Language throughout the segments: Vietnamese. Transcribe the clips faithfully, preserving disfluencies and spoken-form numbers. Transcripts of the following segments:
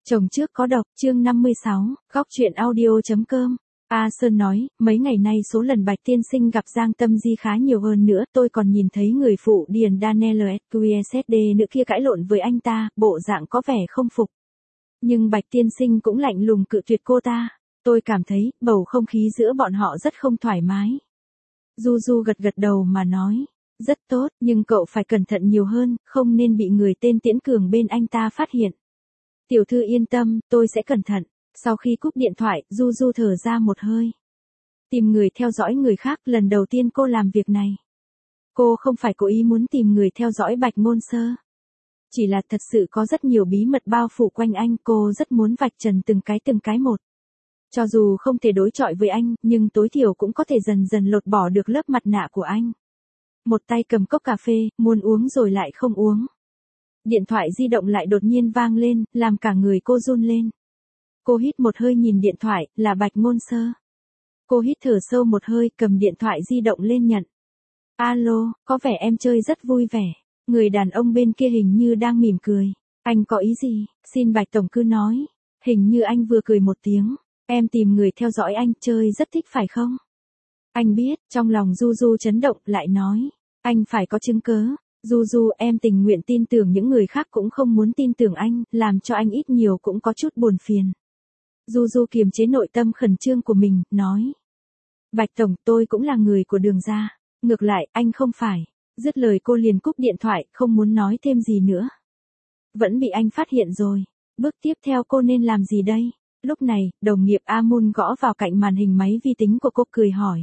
Chồng trước có độc, chương năm mươi sáu, góc truyện audio.com. A Sơn nói, mấy ngày nay số lần Bạch tiên sinh gặp Giang Tâm Di khá nhiều hơn nữa, tôi còn nhìn thấy người phụ Điền Daniel quy ét đê nữa kia cãi lộn với anh ta, bộ dạng có vẻ không phục. Nhưng Bạch tiên sinh cũng lạnh lùng cự tuyệt cô ta. Tôi cảm thấy, bầu không khí giữa bọn họ rất không thoải mái. Du Du gật gật đầu mà nói, rất tốt, nhưng cậu phải cẩn thận nhiều hơn, không nên bị người tên Tiễn Cường bên anh ta phát hiện. Tiểu thư yên tâm, tôi sẽ cẩn thận. Sau khi cúp điện thoại, Du Du thở ra một hơi. Tìm người theo dõi người khác, lần đầu tiên cô làm việc này. Cô không phải cố ý muốn tìm người theo dõi Bạch Ngôn Sơ. Chỉ là thật sự có rất nhiều bí mật bao phủ quanh anh, cô rất muốn vạch trần từng cái từng cái một. Cho dù không thể đối chọi với anh, nhưng tối thiểu cũng có thể dần dần lột bỏ được lớp mặt nạ của anh. Một tay cầm cốc cà phê, muốn uống rồi lại không uống. Điện thoại di động lại đột nhiên vang lên, làm cả người cô run lên. Cô hít một hơi nhìn điện thoại, là Bạch Ngôn Sơ. Cô hít thở sâu một hơi, cầm điện thoại di động lên nhận. Alo, có vẻ em chơi rất vui vẻ. Người đàn ông bên kia hình như đang mỉm cười. Anh có ý gì? Xin Bạch Tổng cứ nói. Hình như anh vừa cười một tiếng. Em tìm người theo dõi anh, chơi rất thích phải không? Anh biết, trong lòng Du Du chấn động, lại nói. Anh phải có chứng cớ. Du Du, em tình nguyện tin tưởng những người khác cũng không muốn tin tưởng anh, làm cho anh ít nhiều cũng có chút buồn phiền. Du Du kiềm chế nội tâm khẩn trương của mình, nói. Bạch Tổng, tôi cũng là người của Đường gia. Ngược lại, anh không phải. Dứt lời cô liền cúp điện thoại, không muốn nói thêm gì nữa. Vẫn bị anh phát hiện rồi. Bước tiếp theo cô nên làm gì đây? Lúc này, đồng nghiệp A Mun gõ vào cạnh màn hình máy vi tính của cô, cười hỏi.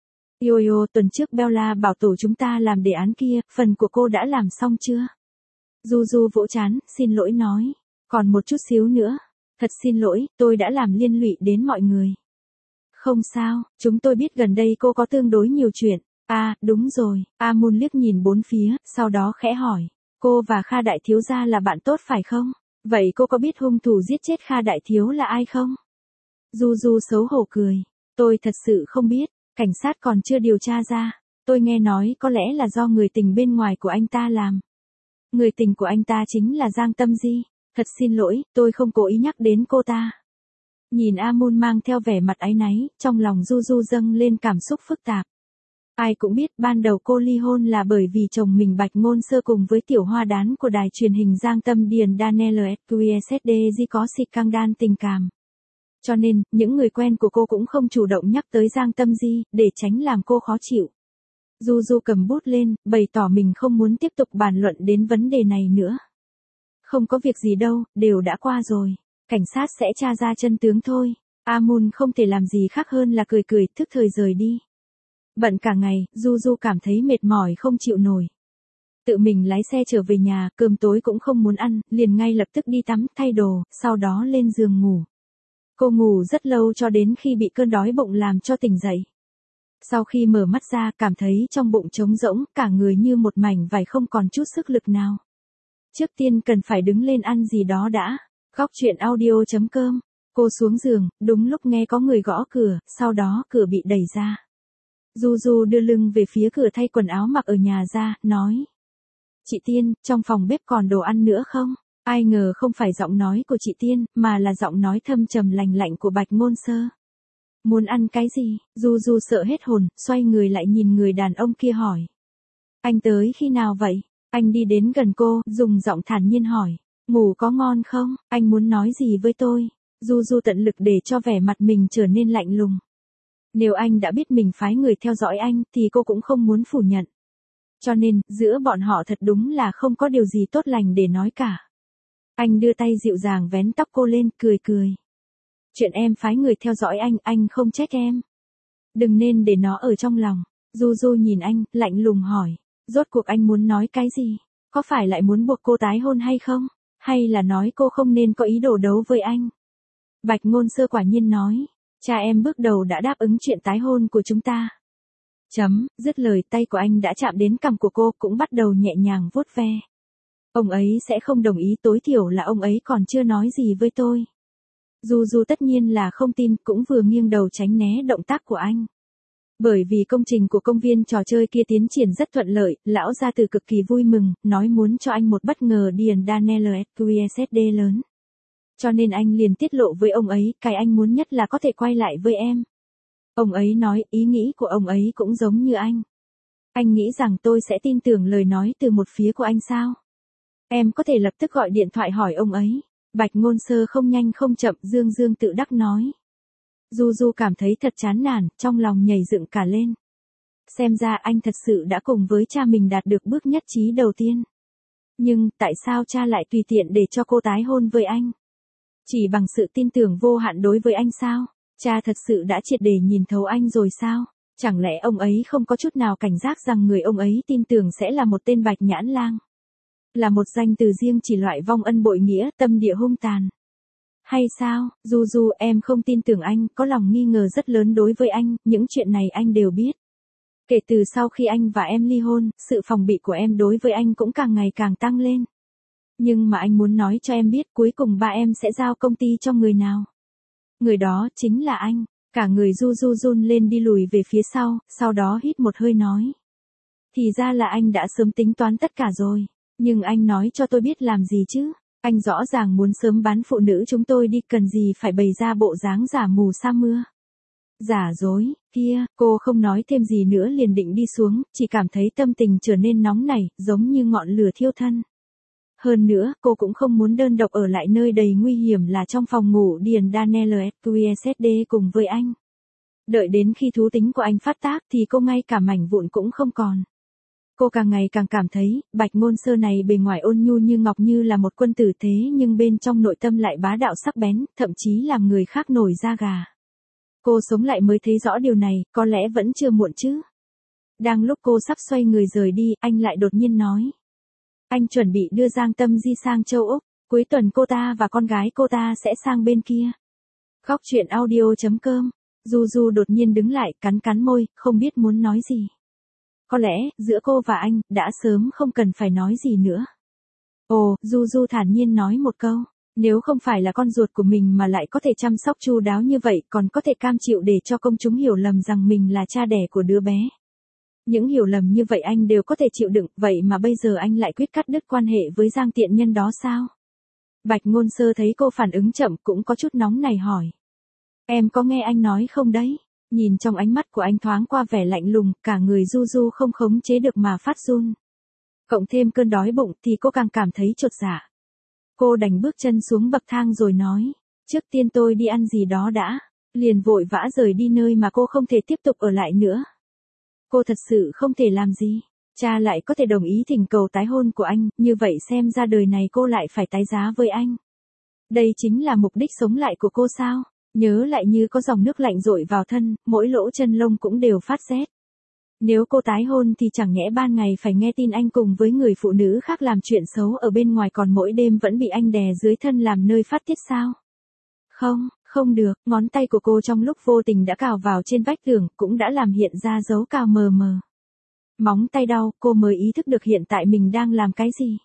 Yo yo, tuần trước Bella bảo tổ chúng ta làm đề án kia, phần của cô đã làm xong chưa? Du Du vỗ chán, xin lỗi nói. Còn một chút xíu nữa. Thật xin lỗi, tôi đã làm liên lụy đến mọi người. Không sao, chúng tôi biết gần đây cô có tương đối nhiều chuyện. À, đúng rồi. A Mun liếc nhìn bốn phía, sau đó khẽ hỏi. Cô và Kha Đại Thiếu gia là bạn tốt phải không? Vậy cô có biết hung thủ giết chết Kha Đại Thiếu là ai không? Du Du xấu hổ cười. Tôi thật sự không biết. Cảnh sát còn chưa điều tra ra. Tôi nghe nói có lẽ là do người tình bên ngoài của anh ta làm. Người tình của anh ta chính là Giang Tâm Di. Thật xin lỗi, tôi không cố ý nhắc đến cô ta. Nhìn A Mun mang theo vẻ mặt áy náy, trong lòng Du Du dâng lên cảm xúc phức tạp. Ai cũng biết ban đầu cô ly hôn là bởi vì chồng mình Bạch Ngôn Sơ cùng với tiểu hoa đán của đài truyền hình Giang Tâm Điền Daniel quy ét đê có scandal tình cảm. Cho nên, những người quen của cô cũng không chủ động nhắc tới Giang Tâm Di, để tránh làm cô khó chịu. Du Du cầm bút lên, bày tỏ mình không muốn tiếp tục bàn luận đến vấn đề này nữa. Không có việc gì đâu, đều đã qua rồi. Cảnh sát sẽ tra ra chân tướng thôi. A Mun không thể làm gì khác hơn là cười cười, thức thời rời đi. Bận cả ngày, Du Du cảm thấy mệt mỏi không chịu nổi. Tự mình lái xe trở về nhà, cơm tối cũng không muốn ăn, liền ngay lập tức đi tắm, thay đồ, sau đó lên giường ngủ. Cô ngủ rất lâu cho đến khi bị cơn đói bụng làm cho tỉnh dậy. Sau khi mở mắt ra, cảm thấy trong bụng trống rỗng, cả người như một mảnh vải không còn chút sức lực nào. Trước tiên cần phải đứng lên ăn gì đó đã. Góc truyện audio.com. Cô xuống giường, đúng lúc nghe có người gõ cửa, sau đó cửa bị đẩy ra. Du Du đưa lưng về phía cửa thay quần áo mặc ở nhà ra, nói. Chị Tiên, trong phòng bếp còn đồ ăn nữa không? Ai ngờ không phải giọng nói của chị Tiên, mà là giọng nói thâm trầm lành lạnh của Bạch Ngôn Sơ. Muốn ăn cái gì? Du Du sợ hết hồn, xoay người lại nhìn người đàn ông kia hỏi. Anh tới khi nào vậy? Anh đi đến gần cô, dùng giọng thản nhiên hỏi. Ngủ có ngon không? Anh muốn nói gì với tôi? Du Du tận lực để cho vẻ mặt mình trở nên lạnh lùng. Nếu anh đã biết mình phái người theo dõi anh, thì cô cũng không muốn phủ nhận. Cho nên, giữa bọn họ thật đúng là không có điều gì tốt lành để nói cả. Anh đưa tay dịu dàng vén tóc cô lên, cười cười. Chuyện em phái người theo dõi anh, anh không trách em. Đừng nên để nó ở trong lòng. Du Du nhìn anh, lạnh lùng hỏi. Rốt cuộc anh muốn nói cái gì? Có phải lại muốn buộc cô tái hôn hay không? Hay là nói cô không nên có ý đồ đấu với anh? Bạch Ngôn Sơ quả nhiên nói. Cha em bước đầu đã đáp ứng chuyện tái hôn của chúng ta. Chấm, dứt lời tay của anh đã chạm đến cằm của cô, cũng bắt đầu nhẹ nhàng vuốt ve. Ông ấy sẽ không đồng ý, tối thiểu là ông ấy còn chưa nói gì với tôi. Du Du tất nhiên là không tin, cũng vừa nghiêng đầu tránh né động tác của anh. Bởi vì công trình của công viên trò chơi kia tiến triển rất thuận lợi, lão gia tử cực kỳ vui mừng, nói muốn cho anh một bất ngờ Điền Daniel quy ét đê lớn. Cho nên anh liền tiết lộ với ông ấy, cái anh muốn nhất là có thể quay lại với em. Ông ấy nói, ý nghĩ của ông ấy cũng giống như anh. Anh nghĩ rằng tôi sẽ tin tưởng lời nói từ một phía của anh sao? Em có thể lập tức gọi điện thoại hỏi ông ấy. Bạch Ngôn Sơ không nhanh không chậm, dương dương tự đắc nói. Du Du cảm thấy thật chán nản, trong lòng nhảy dựng cả lên. Xem ra anh thật sự đã cùng với cha mình đạt được bước nhất trí đầu tiên. Nhưng, tại sao cha lại tùy tiện để cho cô tái hôn với anh? Chỉ bằng sự tin tưởng vô hạn đối với anh sao? Cha thật sự đã triệt để nhìn thấu anh rồi sao? Chẳng lẽ ông ấy không có chút nào cảnh giác rằng người ông ấy tin tưởng sẽ là một tên bạch nhãn lang? Là một danh từ riêng chỉ loại vong ân bội nghĩa, tâm địa hung tàn. Hay sao, Du Du, em không tin tưởng anh, có lòng nghi ngờ rất lớn đối với anh, những chuyện này anh đều biết. Kể từ sau khi anh và em ly hôn, sự phòng bị của em đối với anh cũng càng ngày càng tăng lên. Nhưng mà anh muốn nói cho em biết cuối cùng ba em sẽ giao công ty cho người nào. Người đó chính là anh. Cả người Du Du run lên đi lùi về phía sau, sau đó hít một hơi nói. Thì ra là anh đã sớm tính toán tất cả rồi. Nhưng anh nói cho tôi biết làm gì chứ? Anh rõ ràng muốn sớm bán phụ nữ chúng tôi đi, cần gì phải bày ra bộ dáng giả mù sa mưa. Giả dối, kia, cô không nói thêm gì nữa liền định đi xuống, chỉ cảm thấy tâm tình trở nên nóng nảy, giống như ngọn lửa thiêu thân. Hơn nữa, cô cũng không muốn đơn độc ở lại nơi đầy nguy hiểm là trong phòng ngủ Điền Daniel quy ét đê cùng với anh. Đợi đến khi thú tính của anh phát tác thì cô ngay cả mảnh vụn cũng không còn. Cô càng ngày càng cảm thấy, Bạch Ngôn Sơ này bề ngoài ôn nhu như ngọc như là một quân tử thế nhưng bên trong nội tâm lại bá đạo sắc bén, thậm chí làm người khác nổi da gà. Cô sống lại mới thấy rõ điều này, có lẽ vẫn chưa muộn chứ. Đang lúc cô sắp xoay người rời đi, anh lại đột nhiên nói. Anh chuẩn bị đưa Giang Tâm Di sang châu Úc, cuối tuần cô ta và con gái cô ta sẽ sang bên kia. Góc truyện audio chấm com. Du Du đột nhiên đứng lại, cắn cắn môi, không biết muốn nói gì. Có lẽ, giữa cô và anh, đã sớm không cần phải nói gì nữa. Ồ, Du Du thản nhiên nói một câu. Nếu không phải là con ruột của mình mà lại có thể chăm sóc chu đáo như vậy, còn có thể cam chịu để cho công chúng hiểu lầm rằng mình là cha đẻ của đứa bé. Những hiểu lầm như vậy anh đều có thể chịu đựng, vậy mà bây giờ anh lại quyết cắt đứt quan hệ với Giang tiện nhân đó sao? Bạch Ngôn Sơ thấy cô phản ứng chậm cũng có chút nóng này hỏi. Em có nghe anh nói không đấy? Nhìn trong ánh mắt của anh thoáng qua vẻ lạnh lùng, cả người Du Du không khống chế được mà phát run. Cộng thêm cơn đói bụng thì cô càng cảm thấy chột dạ. Cô đành bước chân xuống bậc thang rồi nói, trước tiên tôi đi ăn gì đó đã, liền vội vã rời đi nơi mà cô không thể tiếp tục ở lại nữa. Cô thật sự không thể làm gì, cha lại có thể đồng ý thỉnh cầu tái hôn của anh, như vậy xem ra đời này cô lại phải tái giá với anh. Đây chính là mục đích sống lại của cô sao? Nhớ lại như có dòng nước lạnh dội vào thân, mỗi lỗ chân lông cũng đều phát rét. Nếu cô tái hôn thì chẳng nhẽ ban ngày phải nghe tin anh cùng với người phụ nữ khác làm chuyện xấu ở bên ngoài, còn mỗi đêm vẫn bị anh đè dưới thân làm nơi phát tiết sao? Không, không được, ngón tay của cô trong lúc vô tình đã cào vào trên vách tường, cũng đã làm hiện ra dấu cào mờ mờ. Móng tay đau, cô mới ý thức được hiện tại mình đang làm cái gì.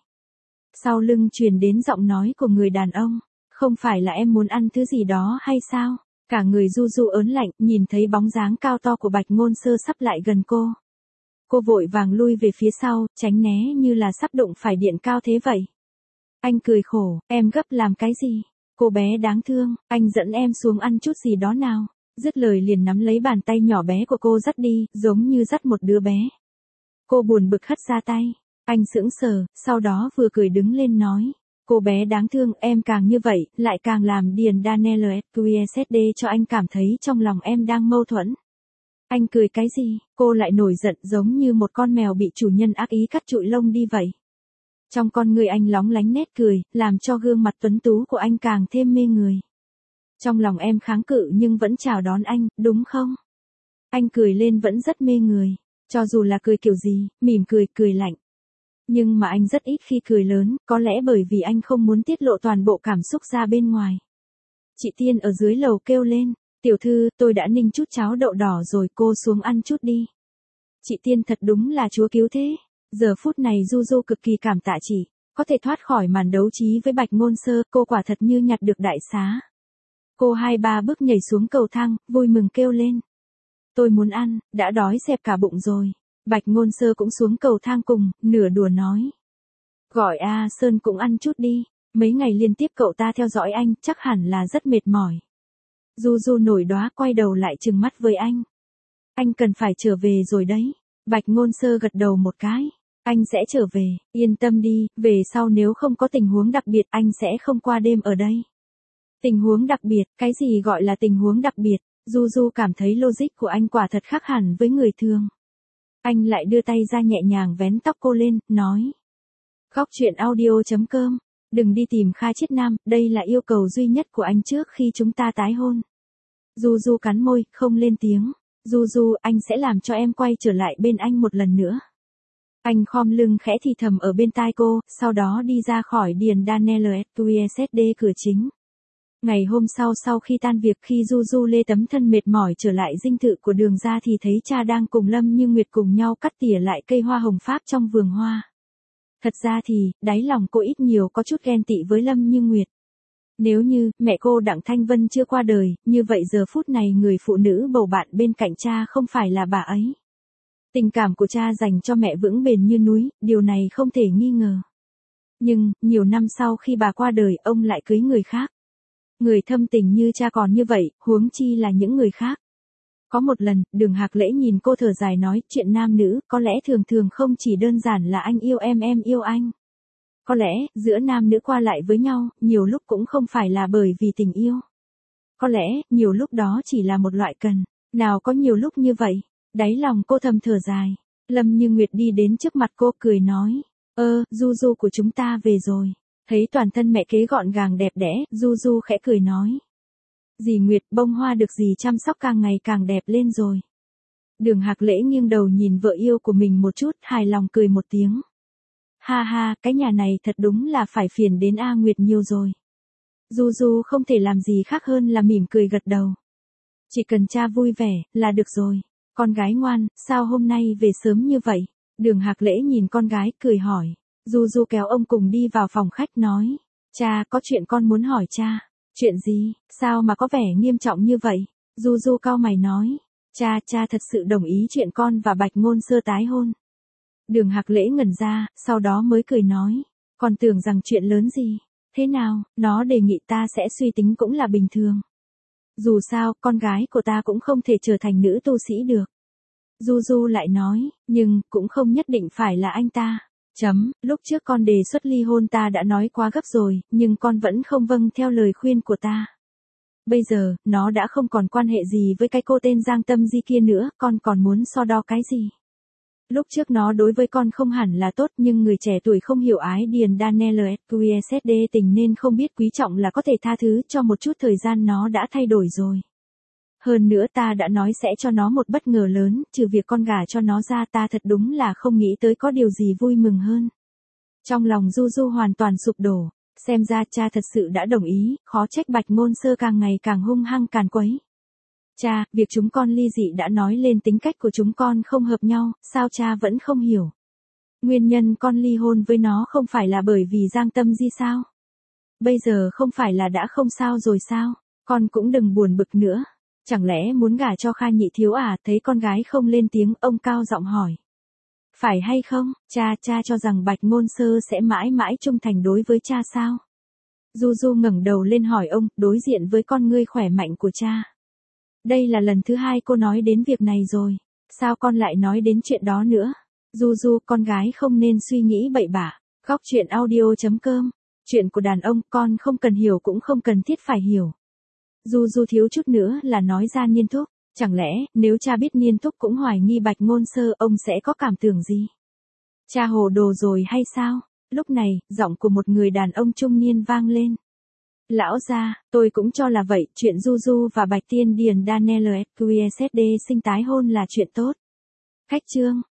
Sau lưng truyền đến giọng nói của người đàn ông, không phải là em muốn ăn thứ gì đó hay sao? Cả người Du Du ớn lạnh, nhìn thấy bóng dáng cao to của Bạch Ngôn Sơ sắp lại gần cô. Cô vội vàng lui về phía sau, tránh né như là sắp đụng phải điện cao thế vậy. Anh cười khổ, em gấp làm cái gì? Cô bé đáng thương, anh dẫn em xuống ăn chút gì đó nào. Dứt lời liền nắm lấy bàn tay nhỏ bé của cô dắt đi, giống như dắt một đứa bé. Cô buồn bực hất ra tay. Anh sững sờ, sau đó vừa cười đứng lên nói. Cô bé đáng thương, em càng như vậy, lại càng làm Điền Daniel quy ét đê cho anh cảm thấy trong lòng em đang mâu thuẫn. Anh cười cái gì? Cô lại nổi giận giống như một con mèo bị chủ nhân ác ý cắt trụi lông đi vậy. Trong con người anh lóng lánh nét cười, làm cho gương mặt tuấn tú của anh càng thêm mê người. Trong lòng em kháng cự nhưng vẫn chào đón anh, đúng không? Anh cười lên vẫn rất mê người, cho dù là cười kiểu gì, mỉm cười, cười lạnh. Nhưng mà anh rất ít khi cười lớn, có lẽ bởi vì anh không muốn tiết lộ toàn bộ cảm xúc ra bên ngoài. Chị Tiên ở dưới lầu kêu lên, tiểu thư, tôi đã ninh chút cháo đậu đỏ rồi, cô xuống ăn chút đi. Chị Tiên thật đúng là chúa cứu thế. Giờ phút này Du Du cực kỳ cảm tạ chị, có thể thoát khỏi màn đấu trí với Bạch Ngôn Sơ, cô quả thật như nhặt được đại xá. Cô hai ba bước nhảy xuống cầu thang, vui mừng kêu lên. Tôi muốn ăn, đã đói xẹp cả bụng rồi. Bạch Ngôn Sơ cũng xuống cầu thang cùng, nửa đùa nói. Gọi A Sơn cũng ăn chút đi. Mấy ngày liên tiếp cậu ta theo dõi anh, chắc hẳn là rất mệt mỏi. Du Du nổi đóa quay đầu lại trừng mắt với anh. Anh cần phải trở về rồi đấy. Bạch Ngôn Sơ gật đầu một cái. Anh sẽ trở về, yên tâm đi, về sau nếu không có tình huống đặc biệt anh sẽ không qua đêm ở đây. Tình huống đặc biệt, cái gì gọi là tình huống đặc biệt? Du Du cảm thấy logic của anh quả thật khác hẳn với người thường. Anh lại đưa tay ra nhẹ nhàng vén tóc cô lên, nói. Góc truyện audio chấm com, đừng đi tìm Kha Chiết Nam, đây là yêu cầu duy nhất của anh trước khi chúng ta tái hôn. Du Du cắn môi, không lên tiếng. Du Du, anh sẽ làm cho em quay trở lại bên anh một lần nữa. Anh khom lưng khẽ thì thầm ở bên tai cô, sau đó đi ra khỏi Điền Daniels quy ét đê cửa chính. Ngày hôm sau sau khi tan việc khi Du Du lê tấm thân mệt mỏi trở lại dinh thự của Đường ra thì thấy cha đang cùng Lâm Như Nguyệt cùng nhau cắt tỉa lại cây hoa hồng Pháp trong vườn hoa. Thật ra thì, đáy lòng cô ít nhiều có chút ghen tị với Lâm Như Nguyệt. Nếu như, mẹ cô Đặng Thanh Vân chưa qua đời, như vậy giờ phút này người phụ nữ bầu bạn bên cạnh cha không phải là bà ấy. Tình cảm của cha dành cho mẹ vững bền như núi, điều này không thể nghi ngờ. Nhưng, nhiều năm sau khi bà qua đời, ông lại cưới người khác. Người thâm tình như cha còn như vậy, huống chi là những người khác. Có một lần, Đường Hạc Lễ nhìn cô thở dài nói, chuyện nam nữ, có lẽ thường thường không chỉ đơn giản là anh yêu em em yêu anh. Có lẽ, giữa nam nữ qua lại với nhau, nhiều lúc cũng không phải là bởi vì tình yêu. Có lẽ, nhiều lúc đó chỉ là một loại cần. Nào có nhiều lúc như vậy. Đáy lòng cô thầm thở dài. Lâm Như Nguyệt đi đến trước mặt cô cười nói. Ơ, Du Du của chúng ta về rồi. Thấy toàn thân mẹ kế gọn gàng đẹp đẽ, Du Du khẽ cười nói. Dì Nguyệt, bông hoa được dì chăm sóc càng ngày càng đẹp lên rồi. Đường Hạc Lễ nghiêng đầu nhìn vợ yêu của mình một chút, hài lòng cười một tiếng. Ha ha, cái nhà này thật đúng là phải phiền đến A Nguyệt nhiều rồi. Du Du không thể làm gì khác hơn là mỉm cười gật đầu. Chỉ cần cha vui vẻ, là được rồi. Con gái ngoan, sao hôm nay về sớm như vậy? Đường Hạc Lễ nhìn con gái, cười hỏi. Du Du kéo ông cùng đi vào phòng khách nói. Cha, có chuyện con muốn hỏi cha. Chuyện gì, sao mà có vẻ nghiêm trọng như vậy? Du Du cau mày nói. Cha, cha thật sự đồng ý chuyện con và Bạch Ngôn Sơ tái hôn. Đường Hạc Lễ ngẩn ra, sau đó mới cười nói. Còn tưởng rằng chuyện lớn gì. Thế nào, nó đề nghị ta sẽ suy tính cũng là bình thường. Dù sao, con gái của ta cũng không thể trở thành nữ tu sĩ được. Du Du lại nói, nhưng, cũng không nhất định phải là anh ta. Chấm, lúc trước con đề xuất ly hôn ta đã nói quá gấp rồi, nhưng con vẫn không vâng theo lời khuyên của ta. Bây giờ, nó đã không còn quan hệ gì với cái cô tên Giang Tâm Di kia nữa, con còn muốn so đo cái gì? Lúc trước nó đối với con không hẳn là tốt nhưng người trẻ tuổi không hiểu ái Điền Daniels quy ét đê tình nên không biết quý trọng là có thể tha thứ cho một chút thời gian nó đã thay đổi rồi. Hơn nữa ta đã nói sẽ cho nó một bất ngờ lớn, trừ việc con gả cho nó ra ta thật đúng là không nghĩ tới có điều gì vui mừng hơn. Trong lòng Du Du hoàn toàn sụp đổ, xem ra cha thật sự đã đồng ý, khó trách Bạch Ngôn Sơ càng ngày càng hung hăng càn quấy. Cha, việc chúng con ly dị đã nói lên tính cách của chúng con không hợp nhau, sao cha vẫn không hiểu? Nguyên nhân con ly hôn với nó không phải là bởi vì Giang Tâm Di sao? Bây giờ không phải là đã không sao rồi sao? Con cũng đừng buồn bực nữa. Chẳng lẽ muốn gả cho Kha Nhị Thiếu à? Thấy con gái không lên tiếng, ông cao giọng hỏi. Phải hay không, cha, cha cho rằng Bạch Ngôn Sơ sẽ mãi mãi trung thành đối với cha sao? Du Du ngẩng đầu lên hỏi ông, đối diện với con ngươi khỏe mạnh của cha. Đây là lần thứ hai cô nói đến việc này rồi. Sao con lại nói đến chuyện đó nữa? Du Du, con gái không nên suy nghĩ bậy bạ. Góc truyện audio chấm com. Chuyện của đàn ông con không cần hiểu cũng không cần thiết phải hiểu. Du Du thiếu chút nữa là nói ra Niên Thúc. Chẳng lẽ, nếu cha biết Niên Thúc cũng hoài nghi Bạch Ngôn Sơ, ông sẽ có cảm tưởng gì? Cha hồ đồ rồi hay sao? Lúc này, giọng của một người đàn ông trung niên vang lên. Lão gia, tôi cũng cho là vậy, chuyện Du Du và Bạch Tiên Điền Daniels quy ét đê sinh tái hôn là chuyện tốt. Khách chương.